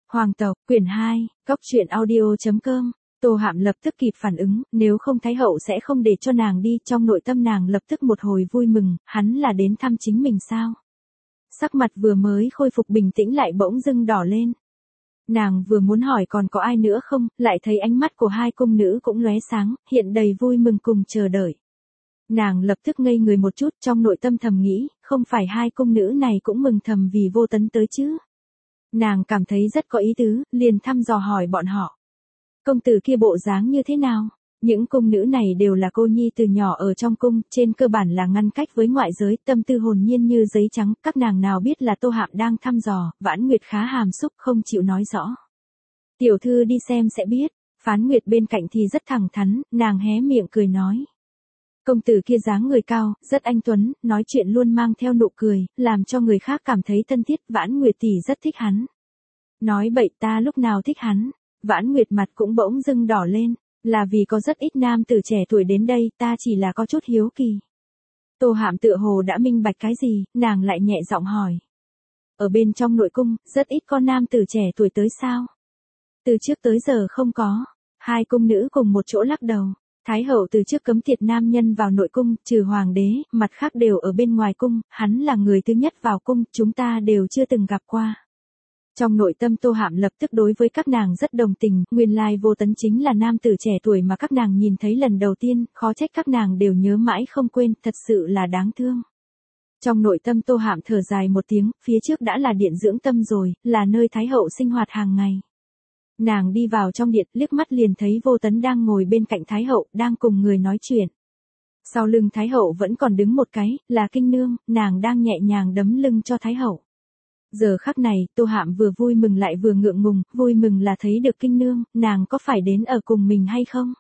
Hoàng tộc, quyển 2, Cóc truyện audio.com. Tô Hạm lập tức kịp phản ứng, nếu không Thái hậu sẽ không để cho nàng đi, trong nội tâm nàng lập tức một hồi vui mừng, hắn là đến thăm chính mình sao? Sắc mặt vừa mới khôi phục bình tĩnh lại bỗng dưng đỏ lên. Nàng vừa muốn hỏi còn có ai nữa không, lại thấy ánh mắt của hai cung nữ cũng lóe sáng, hiện đầy vui mừng cùng chờ đợi. Nàng lập tức ngây người một chút, trong nội tâm thầm nghĩ, không phải hai cung nữ này cũng mừng thầm vì Vô Tấn tới chứ? Nàng cảm thấy rất có ý tứ, liền thăm dò hỏi bọn họ. Công tử kia bộ dáng như thế nào? Những cung nữ này đều là cô nhi từ nhỏ ở trong cung, trên cơ bản là ngăn cách với ngoại giới, tâm tư hồn nhiên như giấy trắng, các nàng nào biết là Tô Hạm đang thăm dò, Vãn Nguyệt khá hàm xúc không chịu nói rõ. Tiểu thư đi xem sẽ biết, Phán Nguyệt bên cạnh thì rất thẳng thắn, nàng hé miệng cười nói. Công tử kia dáng người cao, rất anh tuấn, nói chuyện luôn mang theo nụ cười, làm cho người khác cảm thấy thân thiết, Vãn Nguyệt tỷ rất thích hắn. Nói bậy, ta lúc nào thích hắn? Vãn Nguyệt mặt cũng bỗng dưng đỏ lên, là vì có rất ít nam tử trẻ tuổi đến đây, ta chỉ là có chút hiếu kỳ. Tô Hạm tựa hồ đã minh bạch cái gì, nàng lại nhẹ giọng hỏi. Ở bên trong nội cung, rất ít con nam tử trẻ tuổi tới sao? Từ trước tới giờ không có. Hai cung nữ cùng một chỗ lắc đầu. Thái hậu từ trước cấm tiệt nam nhân vào nội cung, trừ hoàng đế, mặt khác đều ở bên ngoài cung, hắn là người thứ nhất vào cung, chúng ta đều chưa từng gặp qua. Trong nội tâm Tô Hạm lập tức đối với các nàng rất đồng tình, nguyên lai Vô Tấn chính là nam tử trẻ tuổi mà các nàng nhìn thấy lần đầu tiên, khó trách các nàng đều nhớ mãi không quên, thật sự là đáng thương. Trong nội tâm Tô Hạm thở dài một tiếng, phía trước đã là điện dưỡng tâm rồi, là nơi Thái hậu sinh hoạt hàng ngày. Nàng đi vào trong điện, liếc mắt liền thấy Vô Tấn đang ngồi bên cạnh Thái hậu, đang cùng người nói chuyện. Sau lưng Thái hậu vẫn còn đứng một cái, là Kinh Nương, nàng đang nhẹ nhàng đấm lưng cho Thái hậu. Giờ khắc này, Tô Hạm vừa vui mừng lại vừa ngượng ngùng, vui mừng là thấy được Kinh Nương, nàng có phải đến ở cùng mình hay không?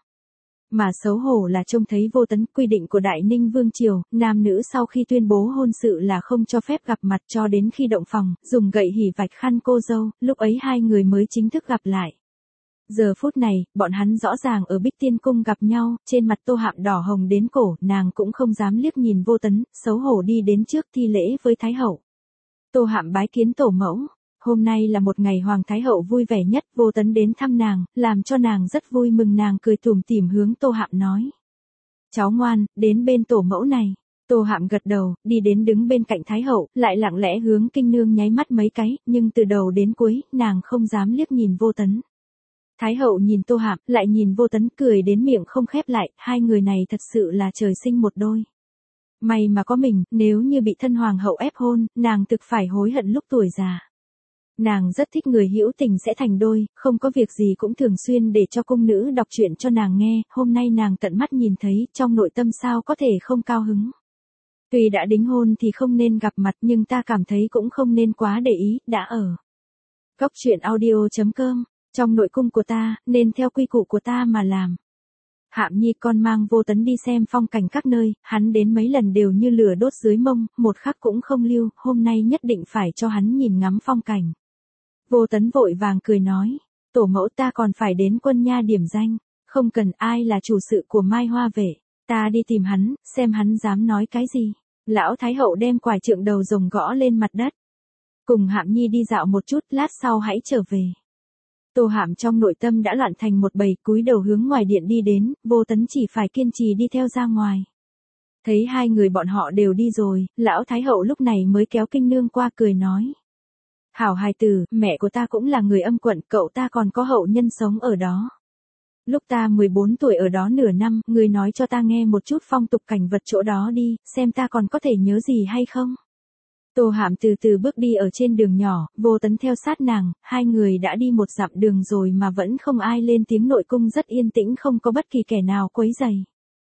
Mà xấu hổ là trông thấy Vô Tấn, quy định của Đại Ninh Vương Triều, nam nữ sau khi tuyên bố hôn sự là không cho phép gặp mặt cho đến khi động phòng, dùng gậy hỉ vạch khăn cô dâu, lúc ấy hai người mới chính thức gặp lại. Giờ phút này, bọn hắn rõ ràng ở Bích Tiên Cung gặp nhau, trên mặt Tô Hạm đỏ hồng đến cổ, nàng cũng không dám liếc nhìn Vô Tấn, xấu hổ đi đến trước thi lễ với Thái hậu. Tô Hạm bái kiến tổ mẫu. Hôm nay là một ngày Hoàng Thái hậu vui vẻ nhất, Vô Tấn đến thăm nàng, làm cho nàng rất vui mừng, nàng cười tủm tỉm hướng Tô Hạm nói. Cháu ngoan, đến bên tổ mẫu này. Tô Hạm gật đầu, đi đến đứng bên cạnh Thái hậu, lại lặng lẽ hướng Kinh Nương nháy mắt mấy cái, nhưng từ đầu đến cuối, nàng không dám liếc nhìn Vô Tấn. Thái hậu nhìn Tô Hạm, lại nhìn Vô Tấn, cười đến miệng không khép lại, hai người này thật sự là trời sinh một đôi. May mà có mình, nếu như bị thân hoàng hậu ép hôn, nàng thực phải hối hận lúc tuổi già. Nàng rất thích người hữu tình sẽ thành đôi, không có việc gì cũng thường xuyên để cho cung nữ đọc truyện cho nàng nghe, hôm nay nàng tận mắt nhìn thấy, trong nội tâm sao có thể không cao hứng. Tuy đã đính hôn thì không nên gặp mặt nhưng ta cảm thấy cũng không nên quá để ý, đã ở. Cóc truyện audio.com, trong nội cung của ta, nên theo quy củ của ta mà làm. Hạm Nhi con mang Vô Tấn đi xem phong cảnh các nơi, hắn đến mấy lần đều như lửa đốt dưới mông, một khắc cũng không lưu, hôm nay nhất định phải cho hắn nhìn ngắm phong cảnh. Vô Tấn vội vàng cười nói, tổ mẫu ta còn phải đến Quân Nha điểm danh, không cần, ai là chủ sự của Mai Hoa Vệ, ta đi tìm hắn, xem hắn dám nói cái gì. Lão Thái hậu đem quải trượng đầu rồng gõ lên mặt đất. Cùng Hạm Nhi đi dạo một chút, lát sau hãy trở về. Tô Hạm trong nội tâm đã loạn thành một bầy, cúi đầu hướng ngoài điện đi đến, Vô Tấn chỉ phải kiên trì đi theo ra ngoài. Thấy hai người bọn họ đều đi rồi, lão Thái hậu lúc này mới kéo Kinh Nương qua cười nói. Hảo hài tử, mẹ của ta cũng là người Âm Quận, cậu ta còn có hậu nhân sống ở đó. Lúc ta 14 tuổi ở đó nửa năm, người nói cho ta nghe một chút phong tục cảnh vật chỗ đó đi, xem ta còn có thể nhớ gì hay không. Tô Hạm từ từ bước đi ở trên đường nhỏ, Vô Tấn theo sát nàng, hai người đã đi một dặm đường rồi mà vẫn không ai lên tiếng, nội cung rất yên tĩnh, không có bất kỳ kẻ nào quấy rầy.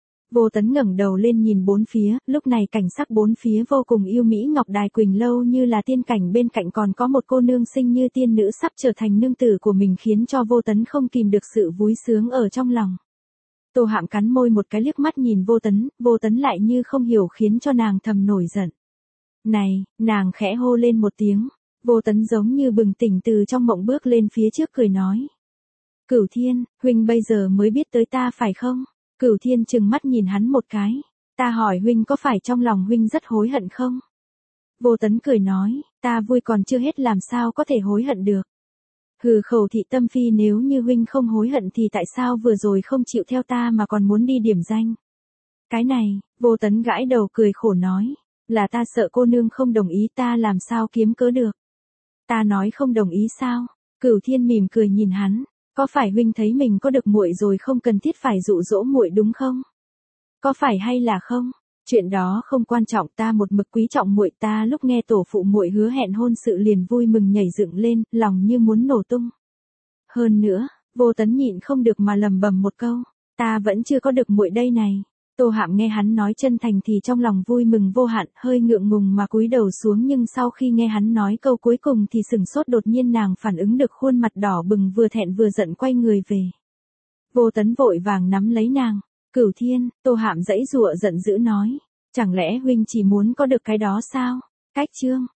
Vô Tấn ngẩng đầu lên nhìn bốn phía, lúc này cảnh sắc bốn phía vô cùng yêu mỹ, Ngọc Đài Quỳnh Lâu như là tiên cảnh, bên cạnh còn có một cô nương xinh như tiên nữ sắp trở thành nương tử của mình, khiến cho Vô Tấn không kìm được sự vui sướng ở trong lòng. Tô Hạm cắn môi một cái, liếc mắt nhìn Vô Tấn lại như không hiểu, khiến cho nàng thầm nổi giận. Này, nàng khẽ hô lên một tiếng, Vô Tấn giống như bừng tỉnh từ trong mộng bước lên phía trước cười nói. Cửu Thiên, huynh bây giờ mới biết tới ta phải không? Cửu Thiên trừng mắt nhìn hắn một cái, ta hỏi huynh có phải trong lòng huynh rất hối hận không? Vô Tấn cười nói, ta vui còn chưa hết làm sao có thể hối hận được. Hừ, Khẩu thị tâm phi, nếu như huynh không hối hận thì tại sao vừa rồi không chịu theo ta mà còn muốn đi điểm danh? Cái này, Vô Tấn gãi đầu cười khổ nói, là ta sợ cô nương không đồng ý, ta làm sao kiếm cớ được. Ta nói không đồng ý sao? Cửu Thiên mỉm cười nhìn hắn, có phải huynh thấy mình có được muội rồi không cần thiết phải dụ dỗ muội đúng không? Có phải hay là không? Chuyện đó không quan trọng, ta một mực quý trọng muội, ta lúc nghe tổ phụ muội hứa hẹn hôn sự liền vui mừng nhảy dựng lên, lòng như muốn nổ tung. Hơn nữa, Vô Tấn nhịn không được mà lẩm bẩm một câu, ta vẫn chưa có được muội đây này. Tô Hạm nghe hắn nói chân thành thì trong lòng vui mừng vô hạn, hơi ngượng ngùng mà cúi đầu xuống, nhưng sau khi nghe hắn nói câu cuối cùng thì sửng sốt, đột nhiên nàng phản ứng được, khuôn mặt đỏ bừng, vừa thẹn vừa giận quay người về. Vô Tấn vội vàng nắm lấy nàng, Cửu Thiên, Tô Hạm giãy giụa giận dữ nói, chẳng lẽ huynh chỉ muốn có được cái đó sao? Cách chương